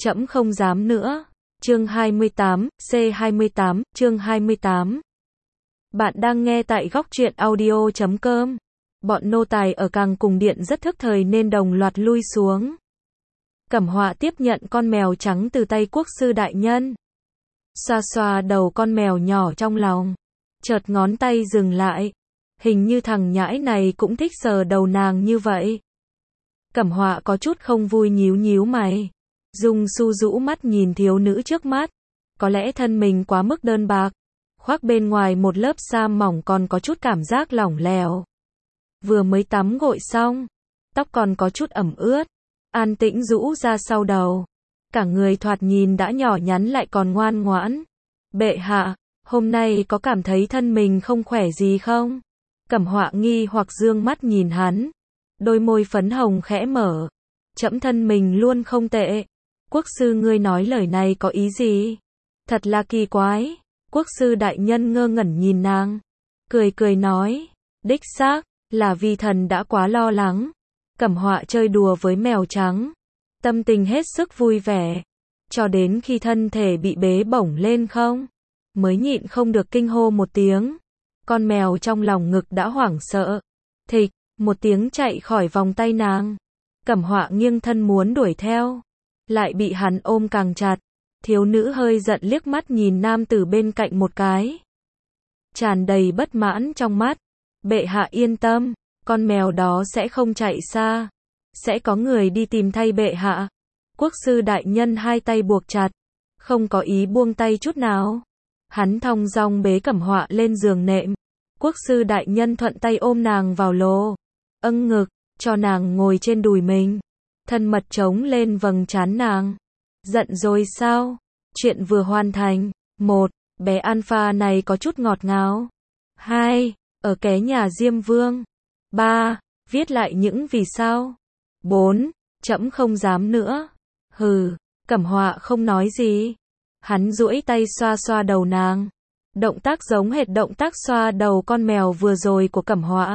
trẫm không dám nữa. Chương 28, C28, chương 28. Bạn đang nghe tại góc truyện audio.com. Bọn nô tài ở càng cùng điện rất thức thời nên đồng loạt lui xuống. Cẩm Họa tiếp nhận con mèo trắng từ tay quốc sư đại nhân. Xoa xoa đầu con mèo nhỏ trong lòng. Chợt ngón tay dừng lại. Hình như thằng nhãi này cũng thích sờ đầu nàng như vậy. Cẩm Họa có chút không vui nhíu nhíu mày. Dung Su rũ mắt nhìn thiếu nữ trước mắt. Có lẽ thân mình quá mức đơn bạc. Khoác bên ngoài một lớp sa mỏng còn có chút cảm giác lỏng lẻo. Vừa mới tắm gội xong. Tóc còn có chút ẩm ướt. An tĩnh rũ ra sau đầu. Cả người thoạt nhìn đã nhỏ nhắn lại còn ngoan ngoãn. Bệ hạ, hôm nay có cảm thấy thân mình không khỏe gì không? Cẩm Họa nghi hoặc dương mắt nhìn hắn. Đôi môi phấn hồng khẽ mở. Trẫm thân mình luôn không tệ. Quốc sư ngươi nói lời này có ý gì? Thật là kỳ quái. Quốc sư đại nhân ngơ ngẩn nhìn nàng. Cười cười nói. Đích xác, là vì thần đã quá lo lắng. Cẩm Họa chơi đùa với mèo trắng. Tâm tình hết sức vui vẻ. Cho đến khi thân thể bị bế bổng lên không. Mới nhịn không được kinh hô một tiếng. Con mèo trong lòng ngực đã hoảng sợ. Thịch, một tiếng chạy khỏi vòng tay nàng. Cẩm Họa nghiêng thân muốn đuổi theo. Lại bị hắn ôm càng chặt. Thiếu nữ hơi giận liếc mắt nhìn nam tử bên cạnh một cái. Tràn đầy bất mãn trong mắt. Bệ hạ yên tâm, con mèo đó sẽ không chạy xa. Sẽ có người đi tìm thay bệ hạ. Quốc sư đại nhân hai tay buộc chặt. Không có ý buông tay chút nào. Hắn thong dong bế Cẩm Họa lên giường nệm. Quốc sư đại nhân thuận tay ôm nàng vào lô. Âng ngực, cho nàng ngồi trên đùi mình. Thân mật trống lên vầng trán nàng. Giận rồi sao? Chuyện vừa hoàn thành. 1. Bé Alpha này có chút ngọt ngào. 2. Ở ké nhà Diêm Vương. 3. Viết lại những vì sao. 4. Trẫm không dám nữa. Hừ, Cẩm Họa không nói gì. Hắn duỗi tay xoa xoa đầu nàng. Động tác giống hệt động tác xoa đầu con mèo vừa rồi của Cẩm Họa.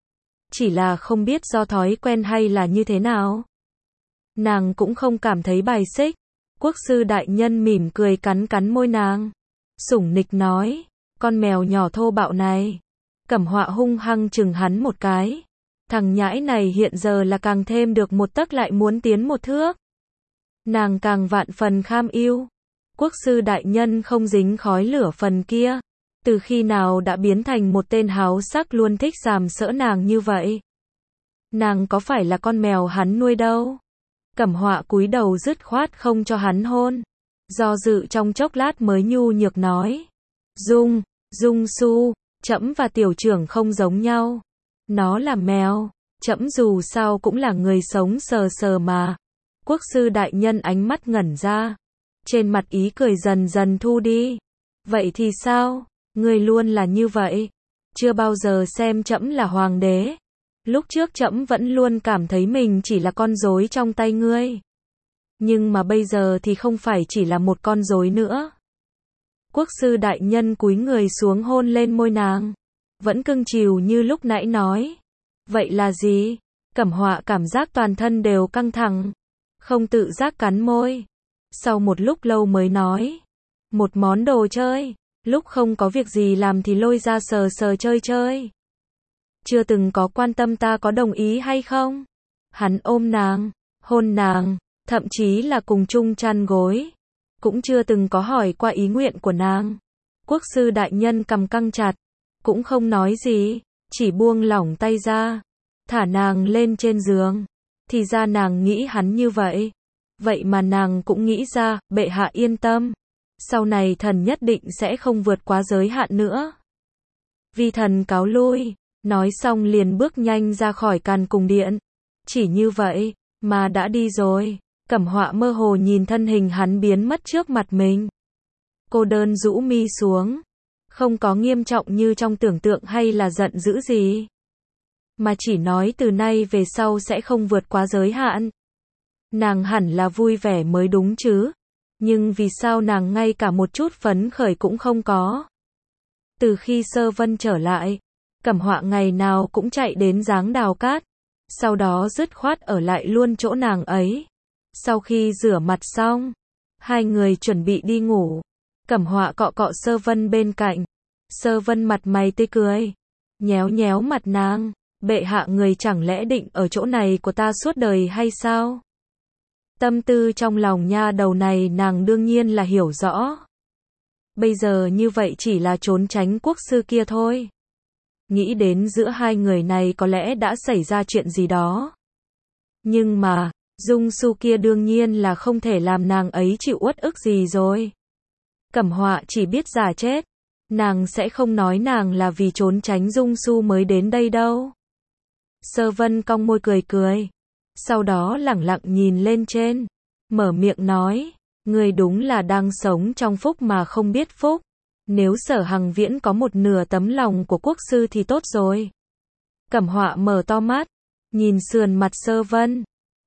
Chỉ là không biết do thói quen hay là như thế nào. Nàng cũng không cảm thấy bài xích. Quốc sư đại nhân mỉm cười cắn cắn môi nàng. Sủng nịch nói. Con mèo nhỏ thô bạo này. Cẩm Họa hung hăng chừng hắn một cái. Thằng nhãi này hiện giờ là càng thêm được một tấc lại muốn tiến một thước. Nàng càng vạn phần kham yêu. Quốc sư đại nhân không dính khói lửa phần kia. Từ khi nào đã biến thành một tên háo sắc luôn thích sàm sỡ nàng như vậy. Nàng có phải là con mèo hắn nuôi đâu. Cẩm Họa cúi đầu dứt khoát không cho hắn hôn. Do dự trong chốc lát mới nhu nhược nói. Dung Su, trẫm và tiểu trưởng không giống nhau. Nó là mèo, trẫm dù sao cũng là người sống sờ sờ mà. Quốc sư đại nhân ánh mắt ngẩn ra. Trên mặt ý cười dần dần thu đi. Vậy thì sao? Ngươi luôn là như vậy. Chưa bao giờ xem trẫm là hoàng đế. Lúc trước trẫm vẫn luôn cảm thấy mình chỉ là con rối trong tay ngươi. Nhưng mà bây giờ thì không phải chỉ là một con rối nữa. Quốc sư đại nhân cúi người xuống hôn lên môi nàng. Vẫn cưng chiều như lúc nãy nói. Vậy là gì? Cẩm Họa cảm giác toàn thân đều căng thẳng. Không tự giác cắn môi. Sau một lúc lâu mới nói. Một món đồ chơi. Lúc không có việc gì làm thì lôi ra sờ sờ chơi chơi. Chưa từng có quan tâm ta có đồng ý hay không. Hắn ôm nàng, hôn nàng, thậm chí là cùng chung chăn gối. Cũng chưa từng có hỏi qua ý nguyện của nàng. Quốc sư đại nhân cầm căng chặt. Cũng không nói gì, chỉ buông lỏng tay ra. Thả nàng lên trên giường. Thì ra nàng nghĩ hắn như vậy. Vậy mà nàng cũng nghĩ ra, bệ hạ yên tâm. Sau này thần nhất định sẽ không vượt quá giới hạn nữa. Vi thần cáo lui. Nói xong liền bước nhanh ra khỏi càn cùng điện. Chỉ như vậy, mà đã đi rồi. Cẩm Họa mơ hồ nhìn thân hình hắn biến mất trước mặt mình. Cô đơn rũ mi xuống. Không có nghiêm trọng như trong tưởng tượng hay là giận dữ gì. Mà chỉ nói từ nay về sau sẽ không vượt quá giới hạn. Nàng hẳn là vui vẻ mới đúng chứ. Nhưng vì sao nàng ngay cả một chút phấn khởi cũng không có. Từ khi Sơ Vân trở lại. Cẩm Họa ngày nào cũng chạy đến giáng đào cát. Sau đó dứt khoát ở lại luôn chỗ nàng ấy. Sau khi rửa mặt xong, hai người chuẩn bị đi ngủ. Cẩm Họa cọ cọ Sơ Vân bên cạnh. Sơ Vân mặt mày tươi cười, nhéo nhéo mặt nàng. Bệ hạ người chẳng lẽ định ở chỗ này của ta suốt đời hay sao? Tâm tư trong lòng nha đầu này nàng đương nhiên là hiểu rõ. Bây giờ như vậy chỉ là trốn tránh quốc sư kia thôi. Nghĩ đến giữa hai người này có lẽ đã xảy ra chuyện gì đó. Nhưng mà, Dung Su kia đương nhiên là không thể làm nàng ấy chịu uất ức gì rồi. Cẩm Họa chỉ biết giả chết. Nàng sẽ không nói nàng là vì trốn tránh Dung Su mới đến đây đâu. Sơ Vân cong môi cười cười. Sau đó lẳng lặng nhìn lên trên. Mở miệng nói. Người đúng là đang sống trong phúc mà không biết phúc. Nếu Sở Hằng Viễn có một nửa tấm lòng của quốc sư thì tốt rồi. Cẩm Họa mở to mắt. Nhìn sườn mặt Sơ Vân.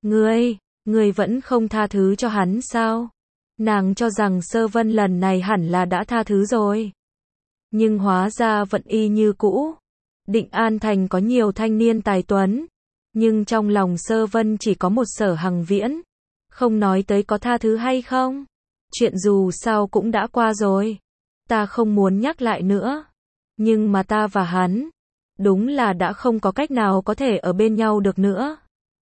Ngươi vẫn không tha thứ cho hắn sao? Nàng cho rằng Sơ Vân lần này hẳn là đã tha thứ rồi. Nhưng hóa ra vẫn y như cũ. Định An Thành có nhiều thanh niên tài tuấn. Nhưng trong lòng Sơ Vân chỉ có một Sở Hằng Viễn. Không nói tới có tha thứ hay không. Chuyện dù sao cũng đã qua rồi. Ta không muốn nhắc lại nữa. Nhưng mà ta và hắn, đúng là đã không có cách nào có thể ở bên nhau được nữa.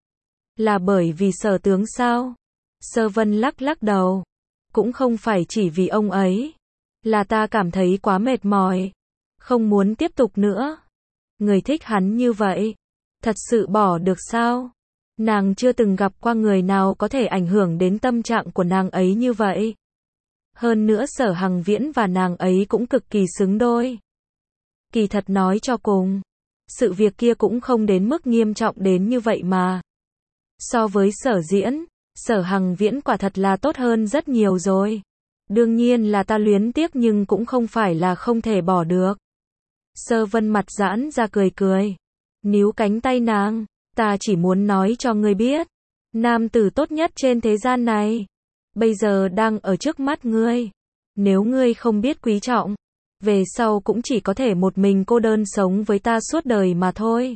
Là bởi vì Sở tướng sao? Sơ Vân lắc lắc đầu. Cũng không phải chỉ vì ông ấy. Là ta cảm thấy quá mệt mỏi. Không muốn tiếp tục nữa. Người thích hắn như vậy. Thật sự bỏ được sao? Nàng chưa từng gặp qua người nào có thể ảnh hưởng đến tâm trạng của nàng ấy như vậy. Hơn nữa Sở Hằng Viễn và nàng ấy cũng cực kỳ xứng đôi. Kỳ thật nói cho cùng, sự việc kia cũng không đến mức nghiêm trọng đến như vậy mà. So với Sở Diễn, Sở Hằng Viễn quả thật là tốt hơn rất nhiều rồi. Đương nhiên là ta luyến tiếc nhưng cũng không phải là không thể bỏ được. Sơ Vân mặt giãn ra cười cười. Níu cánh tay nàng. Ta chỉ muốn nói cho ngươi biết. Nam tử tốt nhất trên thế gian này. Bây giờ đang ở trước mắt ngươi. Nếu ngươi không biết quý trọng. Về sau cũng chỉ có thể một mình cô đơn sống với ta suốt đời mà thôi.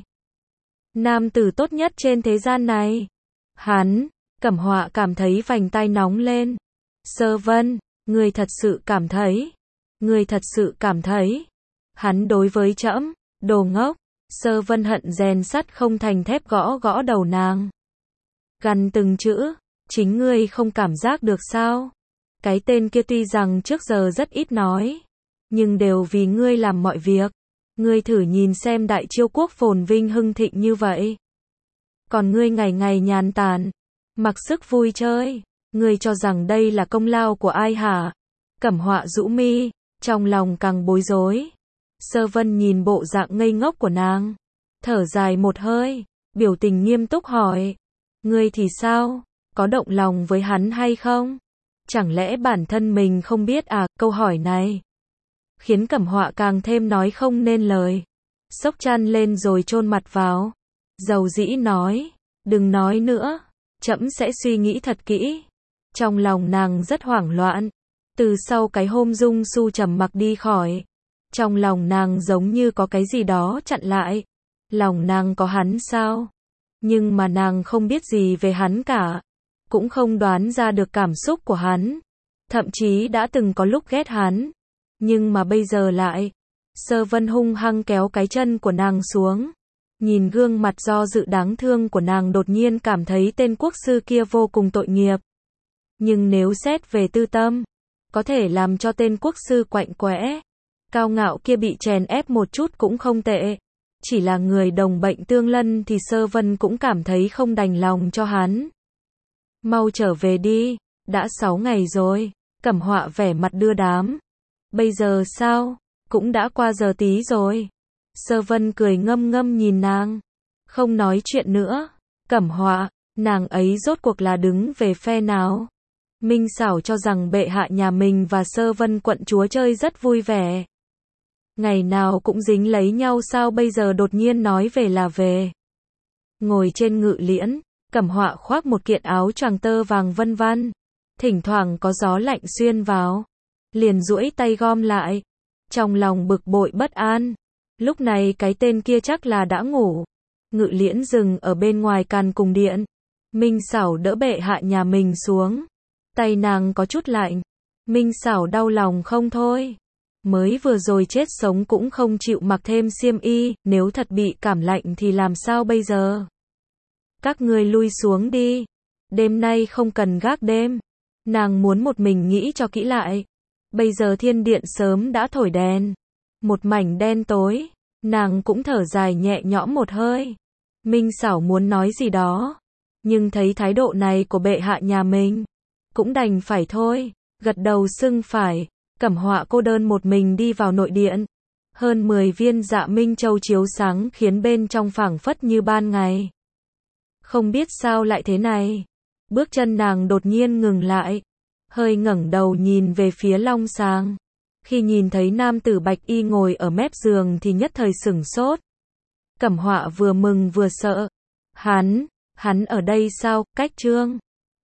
Nam tử tốt nhất trên thế gian này. Hắn. Cẩm Họa cảm thấy vành tai nóng lên. Sơ Vân. Ngươi thật sự cảm thấy. Ngươi thật sự cảm thấy. Hắn đối với trẫm. Đồ ngốc. Sơ Vân hận rèn sắt không thành thép gõ gõ đầu nàng. Gằn từng chữ. Chính ngươi không cảm giác được sao? Cái tên kia tuy rằng trước giờ rất ít nói. Nhưng đều vì ngươi làm mọi việc. Ngươi thử nhìn xem Đại Chiêu quốc phồn vinh hưng thịnh như vậy. Còn ngươi ngày ngày nhàn tản. Mặc sức vui chơi. Ngươi cho rằng đây là công lao của ai hả? Cẩm Họa rũ mi. Trong lòng càng bối rối. Sơ Vân nhìn bộ dạng ngây ngốc của nàng. Thở dài một hơi. Biểu tình nghiêm túc hỏi. Ngươi thì sao? Có động lòng với hắn hay không? Chẳng lẽ bản thân mình không biết à? Câu hỏi này khiến Cẩm Họa càng thêm nói không nên lời. Xốc chăn lên rồi chôn mặt vào. Dầu dĩ nói. Đừng nói nữa. Trẫm sẽ suy nghĩ thật kỹ. Trong lòng nàng rất hoảng loạn. Từ sau cái hôm Dung Su trầm mặc đi khỏi. Trong lòng nàng giống như có cái gì đó chặn lại. Lòng nàng có hắn sao? Nhưng mà nàng không biết gì về hắn cả. Cũng không đoán ra được cảm xúc của hắn. Thậm chí đã từng có lúc ghét hắn. Nhưng mà bây giờ lại. Sơ Vân hung hăng kéo cái chân của nàng xuống. Nhìn gương mặt do dự đáng thương của nàng đột nhiên cảm thấy tên quốc sư kia vô cùng tội nghiệp. Nhưng nếu xét về tư tâm, có thể làm cho tên quốc sư quạnh quẽ, cao ngạo kia bị chèn ép một chút cũng không tệ. Chỉ là người đồng bệnh tương lân thì Sơ Vân cũng cảm thấy không đành lòng cho hắn. Mau trở về đi, đã 6 ngày rồi. Cẩm Họa vẻ mặt đưa đám. Bây giờ sao? Cũng đã qua giờ tí rồi. Sơ Vân cười ngâm ngâm nhìn nàng. Không nói chuyện nữa. Cẩm Họa, nàng ấy rốt cuộc là đứng về phe nào? Minh Xảo cho rằng bệ hạ nhà mình và Sơ Vân quận chúa chơi rất vui vẻ. Ngày nào cũng dính lấy nhau sao bây giờ đột nhiên nói về là về. Ngồi trên ngự liễn, Cẩm Họa khoác một kiện áo choàng tơ vàng vân vân. Thỉnh thoảng có gió lạnh xuyên vào. Liền duỗi tay gom lại. Trong lòng bực bội bất an. Lúc này cái tên kia chắc là đã ngủ. Ngự liễn dừng ở bên ngoài Càn Cùng Điện. Minh Sảo đỡ bệ hạ nhà mình xuống. Tay nàng có chút lạnh. Minh Sảo đau lòng không thôi. Mới vừa rồi chết sống cũng không chịu mặc thêm xiêm y, nếu thật bị cảm lạnh thì làm sao bây giờ? Các ngươi lui xuống đi. Đêm nay không cần gác đêm. Nàng muốn một mình nghĩ cho kỹ lại. Bây giờ thiên điện sớm đã thổi đèn. Một mảnh đen tối. Nàng cũng thở dài nhẹ nhõm một hơi. Minh Sảo muốn nói gì đó. Nhưng thấy thái độ này của bệ hạ nhà mình. Cũng đành phải thôi. Gật đầu xưng phải. Cẩm Họa cô đơn một mình đi vào nội điện. Hơn 10 viên dạ minh châu chiếu sáng khiến bên trong phảng phất như ban ngày. Không biết sao lại thế này. Bước chân nàng đột nhiên ngừng lại. Hơi ngẩng đầu nhìn về phía long sàng. Khi nhìn thấy nam tử bạch y ngồi ở mép giường thì nhất thời sửng sốt. Cẩm Họa vừa mừng vừa sợ. Hắn ở đây sao, Cách Trương?